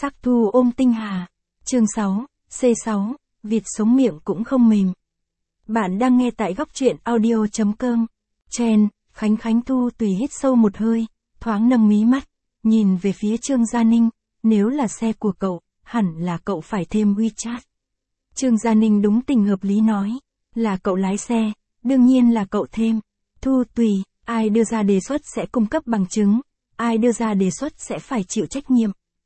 Sắc thu ôm tinh hà. Chương 6, C6, vịt sống miệng cũng không mềm. Bạn đang nghe tại góc truyện audio.com. Chen, Khánh Thu Tùy hít sâu một hơi, thoáng nâng mí mắt, nhìn về phía Trương Gia Ninh, nếu là xe của cậu, hẳn là cậu phải thêm WeChat. Trương Gia Ninh đúng tình hợp lý nói, là cậu lái xe, đương nhiên là cậu thêm. Thu Tùy, ai đưa ra đề xuất sẽ cung cấp bằng chứng, ai đưa ra đề xuất sẽ phải chịu trách nhiệm.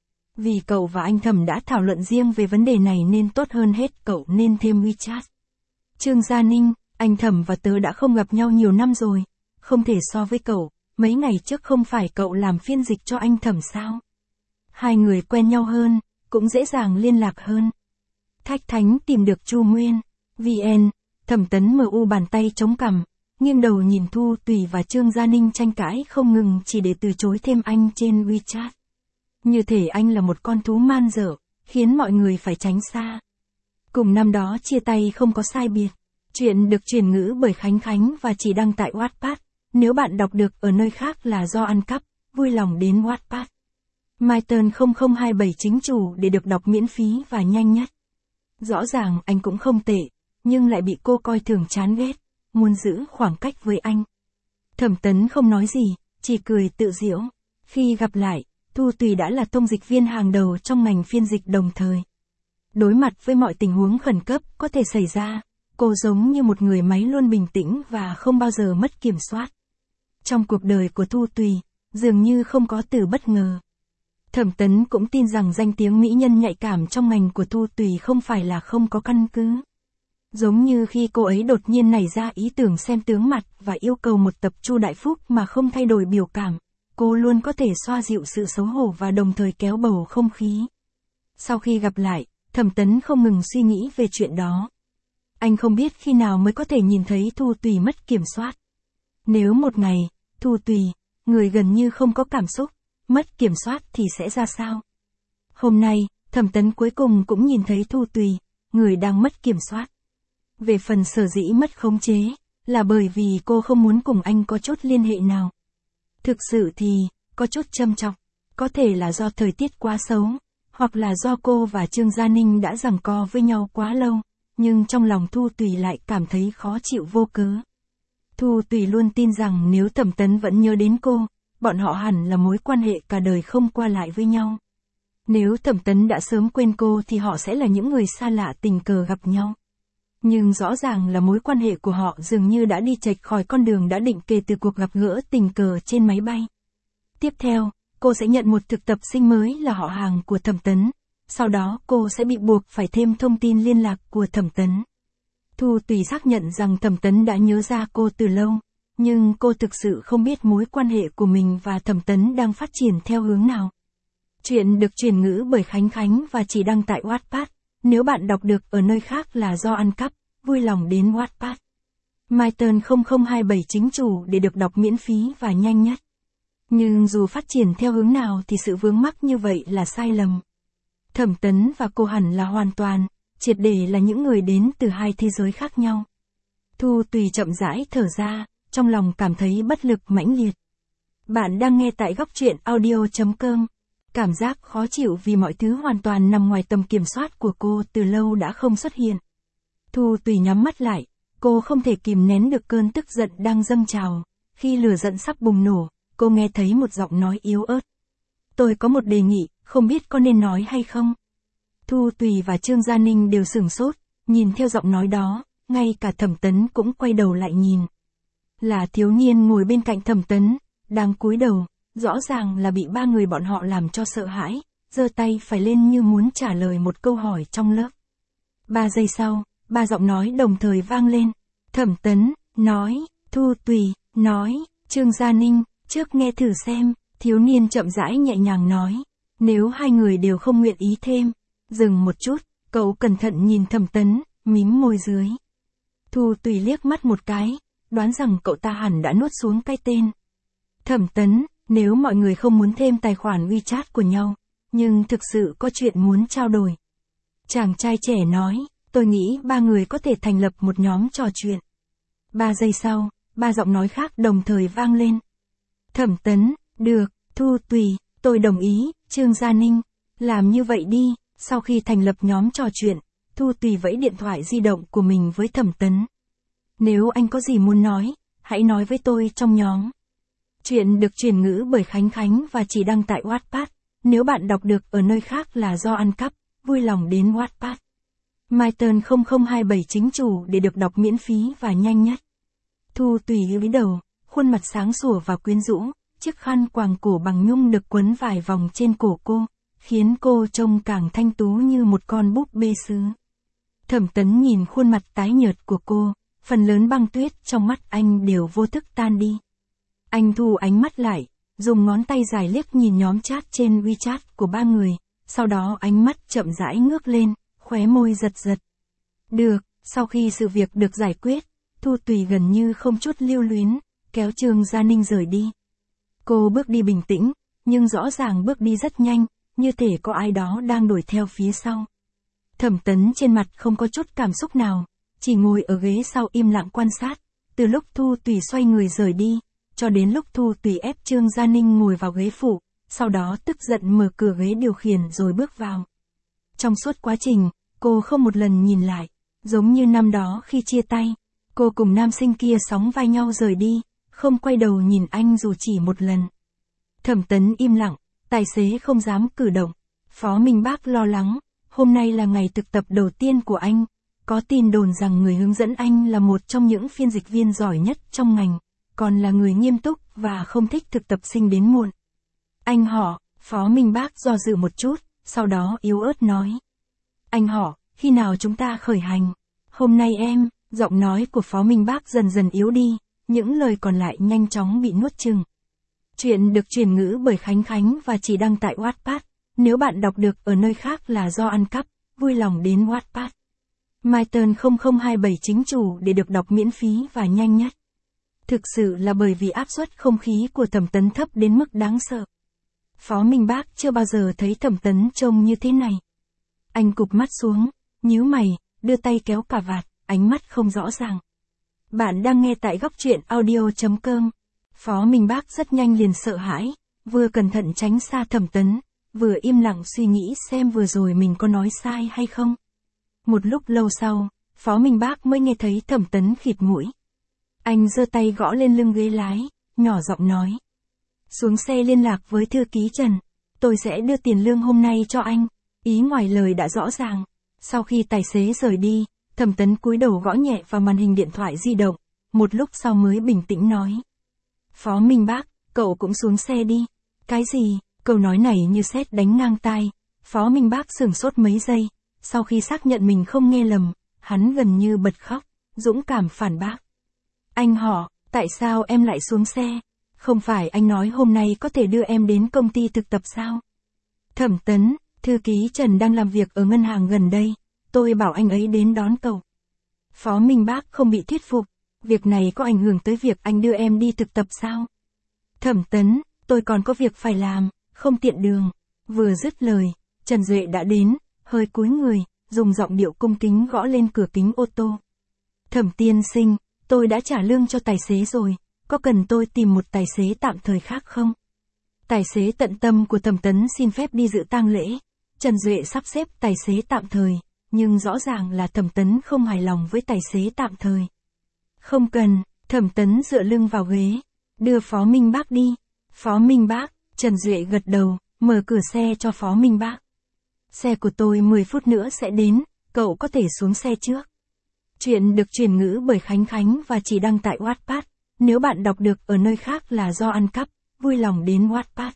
Vì cậu và anh Thẩm đã thảo luận riêng về vấn đề này nên tốt hơn hết cậu nên thêm WeChat. Trương Gia Ninh, anh Thẩm và tớ đã không gặp nhau nhiều năm rồi, không thể so với cậu, mấy ngày trước không phải cậu làm phiên dịch cho anh Thẩm sao? Hai người quen nhau hơn, cũng dễ dàng liên lạc hơn. Thách Thánh tìm được Chu Nguyên, VN, Thẩm Tấn MU bàn tay chống cằm, nghiêng đầu nhìn Thu Tùy và Trương Gia Ninh tranh cãi không ngừng chỉ để từ chối thêm anh trên WeChat. Như thể anh là một con thú man dở, khiến mọi người phải tránh xa. Cùng năm đó chia tay không có sai biệt. Chuyện được chuyển ngữ bởi Khánh và chỉ đăng tại Wattpad. Nếu bạn đọc được ở nơi khác là do ăn cắp, vui lòng đến Wattpad. Myton 0027 chính chủ để được đọc miễn phí và nhanh nhất. Rõ ràng anh cũng không tệ, nhưng lại bị cô coi thường chán ghét, muốn giữ khoảng cách với anh. Thẩm Tấn không nói gì, chỉ cười tự giễu. Khi gặp lại, Thu Tùy đã là thông dịch viên hàng đầu trong ngành phiên dịch đồng thời. Đối mặt với mọi tình huống khẩn cấp có thể xảy ra, cô giống như một người máy luôn bình tĩnh và không bao giờ mất kiểm soát. Trong cuộc đời của Thu Tùy, dường như không có từ bất ngờ. Thẩm Tấn cũng tin rằng danh tiếng mỹ nhân nhạy cảm trong ngành của Thu Tùy không phải là không có căn cứ. Giống như khi cô ấy đột nhiên nảy ra ý tưởng xem tướng mặt và yêu cầu một tập Chu Đại Phúc mà không thay đổi biểu cảm, cô luôn có thể xoa dịu sự xấu hổ và đồng thời kéo bầu không khí. Sau khi gặp lại, Thẩm Tấn không ngừng suy nghĩ về chuyện đó. Anh không biết khi nào mới có thể nhìn thấy Thu Tùy mất kiểm soát. Nếu một ngày, Thu Tùy, người gần như không có cảm xúc, mất kiểm soát thì sẽ ra sao? Hôm nay, Thẩm Tấn cuối cùng cũng nhìn thấy Thu Tùy, người đang mất kiểm soát. Về phần sở dĩ mất khống chế, là bởi vì cô không muốn cùng anh có chút liên hệ nào. Thực sự thì, có chút châm chọc, có thể là do thời tiết quá xấu, hoặc là do cô và Trương Gia Ninh đã giằng co với nhau quá lâu, nhưng trong lòng Thu Tùy lại cảm thấy khó chịu vô cớ. Thu Tùy luôn tin rằng nếu Thẩm Tấn vẫn nhớ đến cô, bọn họ hẳn là mối quan hệ cả đời không qua lại với nhau. Nếu Thẩm Tấn đã sớm quên cô thì họ sẽ là những người xa lạ tình cờ gặp nhau. Nhưng rõ ràng là mối quan hệ của họ dường như đã đi chệch khỏi con đường đã định kể từ cuộc gặp gỡ tình cờ trên máy bay. Tiếp theo, cô sẽ nhận một thực tập sinh mới là họ hàng của Thẩm Tấn. Sau đó cô sẽ bị buộc phải thêm thông tin liên lạc của Thẩm Tấn. Thu Tùy xác nhận rằng Thẩm Tấn đã nhớ ra cô từ lâu, nhưng cô thực sự không biết mối quan hệ của mình và Thẩm Tấn đang phát triển theo hướng nào. Chuyện được chuyển ngữ bởi Khánh và chỉ đăng tại Wattpad. Nếu bạn đọc được ở nơi khác là do ăn cắp, vui lòng đến Wattpad. Myton 0027 chính chủ để được đọc miễn phí và nhanh nhất. Nhưng dù phát triển theo hướng nào thì sự vướng mắc như vậy là sai lầm. Thẩm Tấn và cô hẳn là hoàn toàn, triệt để là những người đến từ hai thế giới khác nhau. Thu Tùy chậm rãi thở ra, trong lòng cảm thấy bất lực mãnh liệt. Bạn đang nghe tại góc truyện audio.com. Cảm giác khó chịu vì mọi thứ hoàn toàn nằm ngoài tầm kiểm soát của cô từ lâu đã không xuất hiện. Thu Tùy nhắm mắt lại, cô không thể kìm nén được cơn tức giận đang dâng trào. Khi lửa giận sắp bùng nổ, cô nghe thấy một giọng nói yếu ớt. Tôi có một đề nghị, không biết có nên nói hay không? Thu Tùy và Trương Gia Ninh đều sửng sốt, nhìn theo giọng nói đó, ngay cả Thẩm Tấn cũng quay đầu lại nhìn. Là thiếu niên ngồi bên cạnh Thẩm Tấn, đang cúi đầu, rõ ràng là bị ba người bọn họ làm cho sợ hãi, giơ tay phải lên như muốn trả lời một câu hỏi trong lớp. 3 giây sau, ba giọng nói đồng thời vang lên. Thẩm Tấn, nói, Thu Tùy, nói, Trương Gia Ninh, trước nghe thử xem, thiếu niên chậm rãi nhẹ nhàng nói. Nếu hai người đều không nguyện ý thêm, dừng một chút, cậu cẩn thận nhìn Thẩm Tấn, mím môi dưới. Thu Tùy liếc mắt một cái, đoán rằng cậu ta hẳn đã nuốt xuống cái tên. Thẩm Tấn, nếu mọi người không muốn thêm tài khoản WeChat của nhau, nhưng thực sự có chuyện muốn trao đổi. Chàng trai trẻ nói, tôi nghĩ ba người có thể thành lập một nhóm trò chuyện. 3 giây sau, ba giọng nói khác đồng thời vang lên. Thẩm Tấn, được, Thu Tùy, tôi đồng ý, Trương Gia Ninh, Làm như vậy đi, sau khi thành lập nhóm trò chuyện, Thu Tùy vẫy điện thoại di động của mình với Thẩm Tấn. Nếu anh có gì muốn nói, hãy nói với tôi trong nhóm. Chuyện được chuyển ngữ bởi Khánh Khánh và chỉ đăng tại Wattpad. Nếu bạn đọc được ở nơi khác là do ăn cắp, vui lòng đến Wattpad. MyTurn 0027 chính chủ để được đọc miễn phí và nhanh nhất. Thu Tùy cúi đầu, khuôn mặt sáng sủa và quyến rũ, chiếc khăn quàng cổ bằng nhung được quấn vài vòng trên cổ cô, khiến cô trông càng thanh tú như một con búp bê sứ. Thẩm Tấn nhìn khuôn mặt tái nhợt của cô, phần lớn băng tuyết trong mắt anh đều vô thức tan đi. Anh thu ánh mắt lại, dùng ngón tay dài liếc nhìn nhóm chat trên WeChat của ba người, sau đó ánh mắt chậm rãi ngước lên, khóe môi giật giật. Được, sau khi sự việc được giải quyết, Thu Tùy gần như không chút lưu luyến, kéo Trương Gia Ninh rời đi. Cô bước đi bình tĩnh, nhưng rõ ràng bước đi rất nhanh, như thể có ai đó đang đuổi theo phía sau. Thẩm Tấn trên mặt không có chút cảm xúc nào, chỉ ngồi ở ghế sau im lặng quan sát, từ lúc Thu Tùy xoay người rời đi, cho đến lúc Thu Tùy ép Trương Gia Ninh ngồi vào ghế phụ, sau đó tức giận mở cửa ghế điều khiển rồi bước vào. Trong suốt quá trình, cô không một lần nhìn lại, giống như năm đó khi chia tay, cô cùng nam sinh kia sóng vai nhau rời đi, không quay đầu nhìn anh dù chỉ một lần. Thẩm Tấn im lặng, tài xế không dám cử động. Phó Minh Bác lo lắng, hôm nay là ngày thực tập đầu tiên của anh, có tin đồn rằng người hướng dẫn anh là một trong những phiên dịch viên giỏi nhất trong ngành, còn là người nghiêm túc và không thích thực tập sinh đến muộn. Anh họ, Phó Minh Bác do dự một chút, sau đó yếu ớt nói. Anh họ, khi nào chúng ta khởi hành? Hôm nay em, giọng nói của Phó Minh Bác dần dần yếu đi, những lời còn lại nhanh chóng bị nuốt chửng. Chuyện được chuyển ngữ bởi Khánh Khánh và chỉ đăng tại Wattpad. Nếu bạn đọc được ở nơi khác là do ăn cắp, vui lòng đến Wattpad. MyTurn 0027 chính chủ để được đọc miễn phí và nhanh nhất. Thực sự là bởi vì áp suất không khí của Thẩm Tấn thấp đến mức đáng sợ. Phó Minh Bác chưa bao giờ thấy Thẩm Tấn trông như thế này. Anh cụp mắt xuống, nhíu mày, đưa tay kéo cà vạt, ánh mắt không rõ ràng. Bạn đang nghe tại góc truyện audio.com. Phó Minh Bác rất nhanh liền sợ hãi, vừa cẩn thận tránh xa Thẩm Tấn, vừa im lặng suy nghĩ xem vừa rồi mình có nói sai hay không. Một lúc lâu sau, Phó Minh Bác mới nghe thấy Thẩm Tấn khịt mũi. Anh giơ tay gõ lên lưng ghế lái, nhỏ giọng nói. Xuống xe liên lạc với thư ký Trần, tôi sẽ đưa tiền lương hôm nay cho anh. Ý ngoài lời đã rõ ràng. Sau khi tài xế rời đi, Thẩm Tấn cúi đầu gõ nhẹ vào màn hình điện thoại di động, một lúc sau mới bình tĩnh nói. Phó Minh Bác, cậu cũng xuống xe đi. Cái gì? Câu nói này như sét đánh ngang tai. Phó Minh Bác sửng sốt mấy giây, sau khi xác nhận mình không nghe lầm, hắn gần như bật khóc, dũng cảm phản bác. Anh họ, tại sao em lại xuống xe? Không phải anh nói hôm nay có thể đưa em đến công ty thực tập sao? Thẩm Tấn, thư ký Trần đang làm việc ở ngân hàng gần đây, tôi bảo anh ấy đến đón cậu. Phó Minh Bác không bị thuyết phục, việc này có ảnh hưởng tới việc anh đưa em đi thực tập sao? Thẩm Tấn, tôi còn có việc phải làm, không tiện đường. Vừa dứt lời, Trần Duệ đã đến, hơi cúi người, dùng giọng điệu cung kính gõ lên cửa kính ô tô. Thẩm tiên sinh, tôi đã trả lương cho tài xế rồi, có cần tôi tìm một tài xế tạm thời khác không? Tài xế tận tâm của Thẩm Tấn xin phép đi dự tang lễ. Trần Duệ sắp xếp tài xế tạm thời, nhưng rõ ràng là Thẩm Tấn không hài lòng với tài xế tạm thời. Không cần, Thẩm Tấn dựa lưng vào ghế, đưa Phó Minh Bác đi. Phó Minh Bác, Trần Duệ gật đầu, mở cửa xe cho Phó Minh Bác. Xe của tôi 10 phút nữa sẽ đến, cậu có thể xuống xe trước. Chuyện được chuyển ngữ bởi Khánh Khánh và chỉ đăng tại Wattpad. Nếu bạn đọc được ở nơi khác là do ăn cắp, vui lòng đến Wattpad.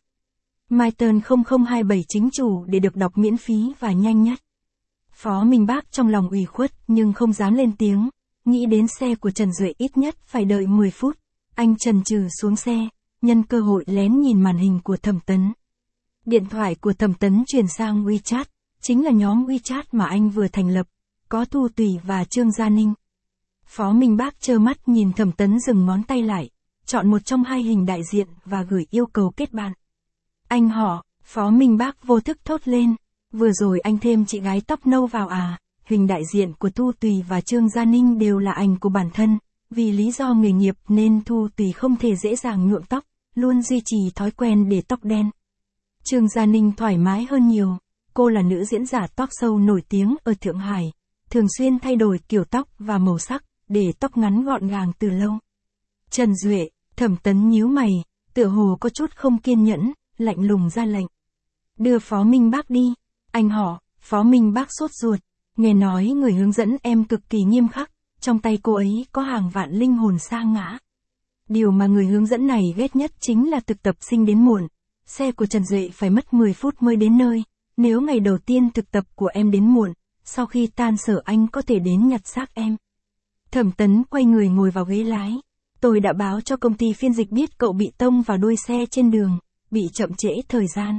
MyTurn 0027 chính chủ để được đọc miễn phí và nhanh nhất. Phó Minh Bác trong lòng ủy khuất nhưng không dám lên tiếng, nghĩ đến xe của Trần Duệ ít nhất phải đợi 10 phút. Anh chần chừ xuống xe, nhân cơ hội lén nhìn màn hình của Thẩm Tấn. Điện thoại của Thẩm Tấn chuyển sang WeChat, chính là nhóm WeChat mà anh vừa thành lập, có Thu Tùy và Trương Gia Ninh. Phó Minh Bác trơ mắt nhìn Thẩm Tấn dừng ngón tay lại, chọn một trong hai hình đại diện và gửi yêu cầu kết bạn. Anh họ, Phó Minh Bác vô thức thốt lên, vừa rồi anh thêm chị gái tóc nâu vào à? Hình đại diện của Thu Tùy và Trương Gia Ninh đều là ảnh của bản thân, vì lý do nghề nghiệp nên Thu Tùy không thể dễ dàng nhuộm tóc, luôn duy trì thói quen để tóc đen. Trương Gia Ninh thoải mái hơn nhiều, Cô là nữ diễn giả talk show nổi tiếng ở Thượng Hải, thường xuyên thay đổi kiểu tóc và màu sắc, để tóc ngắn gọn gàng từ lâu. Trần Duệ, Thẩm Tấn nhíu mày, tựa hồ có chút không kiên nhẫn, lạnh lùng ra lệnh. Đưa Phó Minh Bác đi. Anh họ, Phó Minh Bác sốt ruột, nghe nói người hướng dẫn em cực kỳ nghiêm khắc, trong tay cô ấy có hàng vạn linh hồn sa ngã. Điều mà người hướng dẫn này ghét nhất chính là thực tập sinh đến muộn. Xe của Trần Duệ phải mất 10 phút mới đến nơi, nếu ngày đầu tiên thực tập của em đến muộn, sau khi tan sở anh có thể đến nhặt xác em. Thẩm Tấn quay người ngồi vào ghế lái. Tôi đã báo cho công ty phiên dịch biết cậu bị tông vào đuôi xe trên đường, bị chậm trễ thời gian.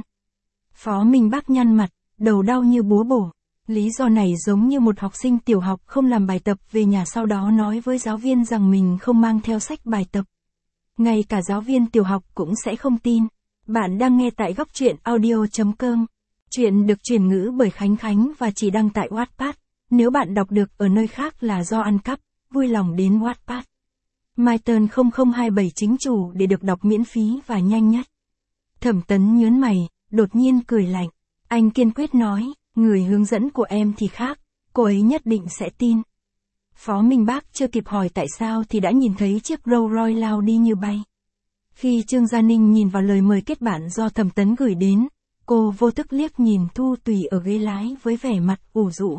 Phó Minh Bác nhăn mặt, đầu đau như búa bổ. Lý do này giống như một học sinh tiểu học không làm bài tập về nhà sau đó nói với giáo viên rằng mình không mang theo sách bài tập. Ngay cả giáo viên tiểu học cũng sẽ không tin. Bạn đang nghe tại góc truyện audio.com. Chuyện được truyền ngữ bởi Khánh Khánh và chỉ đăng tại Wattpad. Nếu bạn đọc được ở nơi khác là do ăn cắp, vui lòng đến Wattpad. MyTurn 0027 chính chủ để được đọc miễn phí và nhanh nhất. Thẩm Tấn nhớn mày, đột nhiên cười lạnh. Anh kiên quyết nói, người hướng dẫn của em thì khác, cô ấy nhất định sẽ tin. Phó Minh Bác chưa kịp hỏi tại sao thì đã nhìn thấy chiếc Rolls Royce lao đi như bay. Khi Trương Gia Ninh nhìn vào lời mời kết bạn do Thẩm Tấn gửi đến, cô vô thức liếc nhìn Thu Tùy ở ghế lái với vẻ mặt ủ rũ.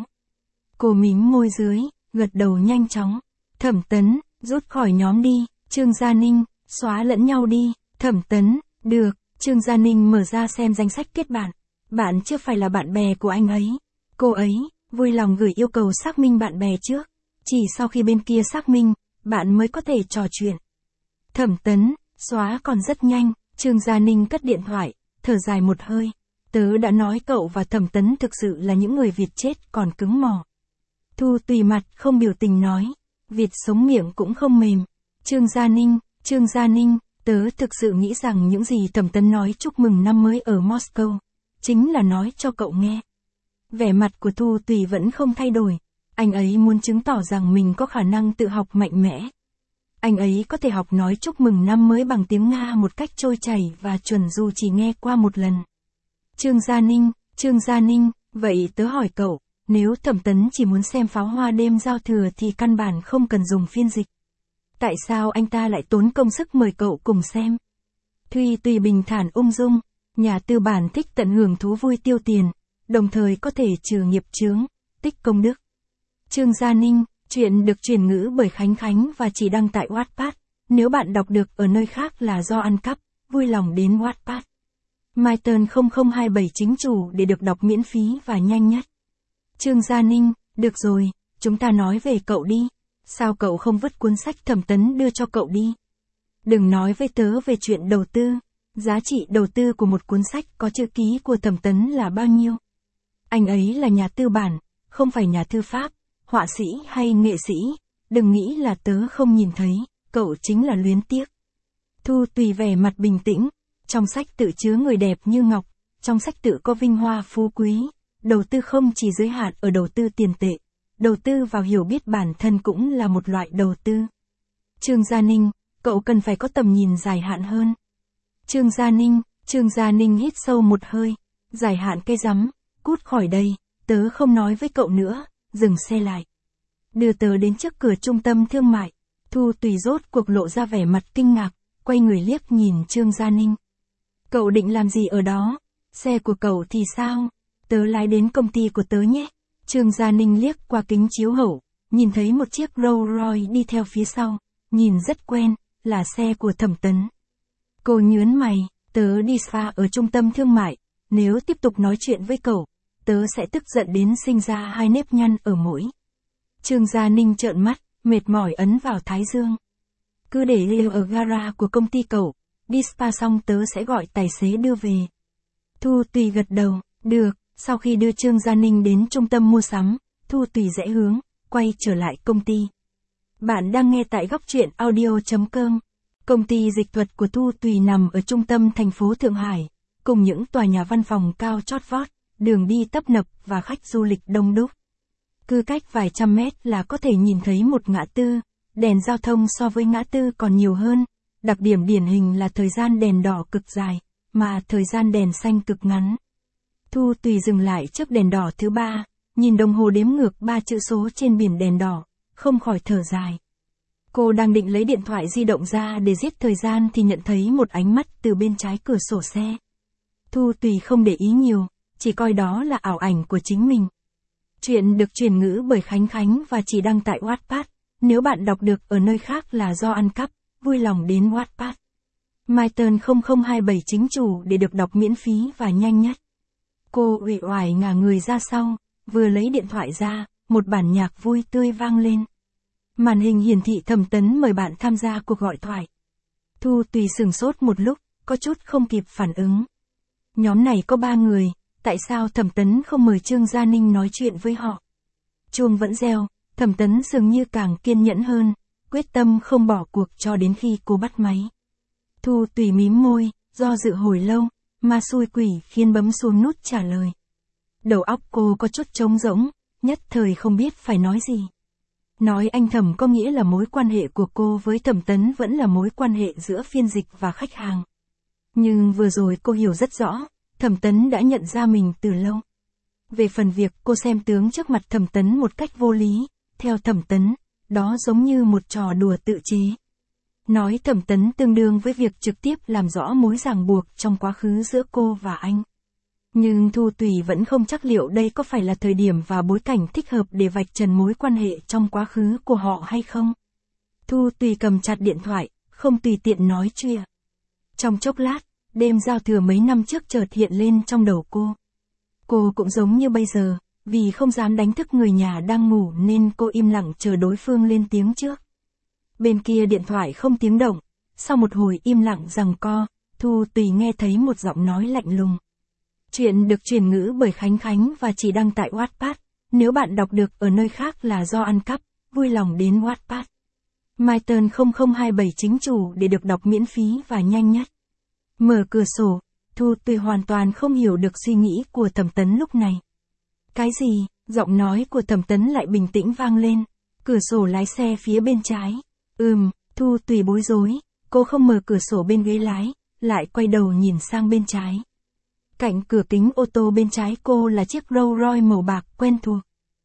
Cô mím môi dưới, gật đầu nhanh chóng. Thẩm Tấn, rút khỏi nhóm đi. Trương Gia Ninh, xóa lẫn nhau đi. Thẩm Tấn, được. Trương Gia Ninh mở ra xem danh sách kết bạn. Bạn chưa phải là bạn bè của anh ấy. Cô ấy, vui lòng gửi yêu cầu xác minh bạn bè trước. Chỉ sau khi bên kia xác minh, bạn mới có thể trò chuyện. Thẩm Tấn, xóa còn rất nhanh. Trương Gia Ninh cất điện thoại, thở dài một hơi. Tớ đã nói cậu và Thẩm Tấn thực sự là những người vịt chết còn cứng mỏ. Thu Tùy mặt không biểu tình nói. Vịt sống miệng cũng không mềm. Trương Gia Ninh, tớ thực sự nghĩ rằng những gì Thẩm Tấn nói chúc mừng năm mới ở Moscow, chính là nói cho cậu nghe. Vẻ mặt của Thu Tùy vẫn không thay đổi. Anh ấy muốn chứng tỏ rằng mình có khả năng tự học mạnh mẽ. Anh ấy có thể học nói chúc mừng năm mới bằng tiếng Nga một cách trôi chảy và chuẩn dù chỉ nghe qua một lần. Trương Gia Ninh, vậy tớ hỏi cậu, nếu Thẩm Tấn chỉ muốn xem pháo hoa đêm giao thừa thì căn bản không cần dùng phiên dịch. Tại sao anh ta lại tốn công sức mời cậu cùng xem? Thuy Tùy bình thản ung dung, nhà tư bản thích tận hưởng thú vui tiêu tiền, đồng thời có thể trừ nghiệp chướng, tích công đức. Trương Gia Ninh, chuyện được truyền ngữ bởi Khánh Khánh và chỉ đăng tại Wattpad. Nếu bạn đọc được ở nơi khác là do ăn cắp, vui lòng đến Wattpad. MyTurn 0027 chính chủ để được đọc miễn phí và nhanh nhất. Trương Gia Ninh, được rồi, chúng ta nói về cậu đi. Sao cậu không vứt cuốn sách Thẩm Tấn đưa cho cậu đi? Đừng nói với tớ về chuyện đầu tư. Giá trị đầu tư của một cuốn sách có chữ ký của Thẩm Tấn là bao nhiêu? Anh ấy là nhà tư bản, không phải nhà thư pháp, họa sĩ hay nghệ sĩ. Đừng nghĩ là tớ không nhìn thấy, cậu chính là luyến tiếc. Thu Tùy vẻ mặt bình tĩnh. Trong sách tự chứa người đẹp như ngọc, trong sách tự có vinh hoa phú quý. Đầu tư không chỉ giới hạn ở đầu tư tiền tệ, đầu tư vào hiểu biết bản thân cũng là một loại đầu tư. Trương Gia Ninh, cậu cần phải có tầm nhìn dài hạn hơn. Trương Gia Ninh hít sâu một hơi, dài hạn cái rắm, cút khỏi đây, tớ không nói với cậu nữa, dừng xe lại. Đưa tớ đến trước cửa trung tâm thương mại. Thu Tùy rốt cuộc lộ ra vẻ mặt kinh ngạc, quay người liếc nhìn Trương Gia Ninh. Cậu định làm gì ở đó? Xe của cậu thì sao? Tớ lái đến công ty của tớ nhé. Trương Gia Ninh liếc qua kính chiếu hậu, nhìn thấy một chiếc Rolls Royce đi theo phía sau, nhìn rất quen, là xe của Thẩm Tấn. Cô nhớn mày, tớ đi spa ở trung tâm thương mại, nếu tiếp tục nói chuyện với cậu, tớ sẽ tức giận đến sinh ra hai nếp nhăn ở mũi. Trương Gia Ninh trợn mắt, mệt mỏi ấn vào thái dương. Cứ để liều ở gara của công ty cậu, đi spa xong tớ sẽ gọi tài xế đưa về. Thu Tùy gật đầu, được. Sau khi đưa Trương Gia Ninh đến trung tâm mua sắm, Thu Tùy rẽ hướng, quay trở lại công ty. Bạn đang nghe tại góc truyện audio.com. Công ty dịch thuật của Thu Tùy nằm ở trung tâm thành phố Thượng Hải, cùng những tòa nhà văn phòng cao chót vót, đường đi tấp nập và khách du lịch đông đúc. Cứ cách vài trăm mét là có thể nhìn thấy một ngã tư, đèn giao thông so với ngã tư còn nhiều hơn, đặc điểm điển hình là thời gian đèn đỏ cực dài, mà thời gian đèn xanh cực ngắn. Thu Tùy dừng lại trước đèn đỏ thứ 3, nhìn đồng hồ đếm ngược 3 chữ số trên biển đèn đỏ, không khỏi thở dài. Cô đang định lấy điện thoại di động ra để giết thời gian thì nhận thấy một ánh mắt từ bên trái cửa sổ xe. Thu Tùy không để ý nhiều, chỉ coi đó là ảo ảnh của chính mình. Chuyện được chuyển ngữ bởi Khánh Khánh và chỉ đăng tại Wattpad. Nếu bạn đọc được ở nơi khác là do ăn cắp, vui lòng đến Wattpad. MyTurn 0027 chính chủ để được đọc miễn phí và nhanh nhất. Cô uể oải ngả người ra sau, vừa lấy điện thoại ra, một bản nhạc vui tươi vang lên. Màn hình hiển thị Thẩm Tấn mời bạn tham gia cuộc gọi thoại. Thu Tùy sửng sốt một lúc, có chút không kịp phản ứng. Nhóm này có 3 người, tại sao Thẩm Tấn không mời Trương Gia Ninh nói chuyện với họ? Chuông vẫn reo, Thẩm Tấn dường như càng kiên nhẫn hơn, quyết tâm không bỏ cuộc cho đến khi cô bắt máy. Thu Tùy mím môi, do dự hồi lâu, ma xui quỷ khiến bấm xuống nút trả lời. Đầu óc cô có chút trống rỗng, nhất thời không biết phải nói gì. Nói anh Thẩm có nghĩa là mối quan hệ của cô với Thẩm Tấn vẫn là mối quan hệ giữa phiên dịch và khách hàng. Nhưng vừa rồi cô hiểu rất rõ, Thẩm Tấn đã nhận ra mình từ lâu. Về phần việc cô xem tướng trước mặt Thẩm Tấn một cách vô lý, theo Thẩm Tấn, đó giống như một trò đùa tự chế. Nói Thẩm Tấn tương đương với việc trực tiếp làm rõ mối ràng buộc trong quá khứ giữa cô và anh. Nhưng Thu Tùy vẫn không chắc liệu đây có phải là thời điểm và bối cảnh thích hợp để vạch trần mối quan hệ trong quá khứ của họ hay không. Thu Tùy cầm chặt điện thoại, không tùy tiện nói chuyện. Trong chốc lát, đêm giao thừa mấy năm trước chợt hiện lên trong đầu cô. Cô cũng giống như bây giờ, vì không dám đánh thức người nhà đang ngủ nên cô im lặng chờ đối phương lên tiếng trước. Bên kia điện thoại không tiếng động, sau một hồi im lặng giằng co, Thu Tùy nghe thấy một giọng nói lạnh lùng. Chuyện được chuyển ngữ bởi Khánh Khánh và chỉ đăng tại Wattpad. Nếu bạn đọc được ở nơi khác là do ăn cắp, vui lòng đến Wattpad. MyTurn 0027 chính chủ để được đọc miễn phí và nhanh nhất. Mở cửa sổ, Thu Tùy hoàn toàn không hiểu được suy nghĩ của Thẩm Tấn lúc này. Cái gì? Giọng nói của Thẩm Tấn lại bình tĩnh vang lên. Cửa sổ lái xe phía bên trái. Thu Tùy bối rối, cô không mở cửa sổ bên ghế lái, lại quay đầu nhìn sang bên trái. Cạnh cửa kính ô tô bên trái cô là chiếc Rolls Royce màu bạc quen thuộc.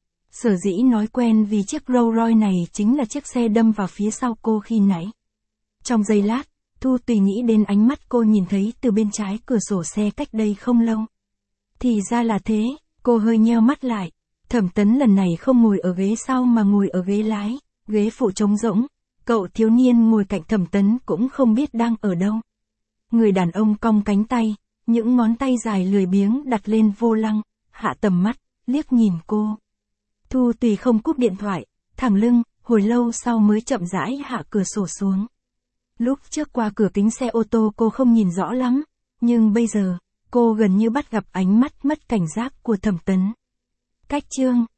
Sở dĩ nói quen vì chiếc Rolls Royce này chính là chiếc xe đâm vào phía sau cô khi nãy. Trong giây lát, Thu Tùy nghĩ đến ánh mắt cô nhìn thấy từ bên trái cửa sổ xe cách đây không lâu. Thì ra là thế, cô hơi nheo mắt lại. Thẩm Tấn lần này không ngồi ở ghế sau mà ngồi ở ghế lái, ghế phụ trống rỗng. Cậu thiếu niên ngồi cạnh Thẩm Tấn cũng không biết đang ở đâu. Người đàn ông cong cánh tay, những ngón tay dài lười biếng đặt lên vô lăng, hạ tầm mắt, liếc nhìn cô. Thu Tùy không cúp điện thoại, thẳng lưng, hồi lâu sau mới chậm rãi hạ cửa sổ xuống. Lúc trước qua cửa kính xe ô tô cô không nhìn rõ lắm, nhưng bây giờ, cô gần như bắt gặp ánh mắt mất cảnh giác của Thẩm Tấn. Cách chương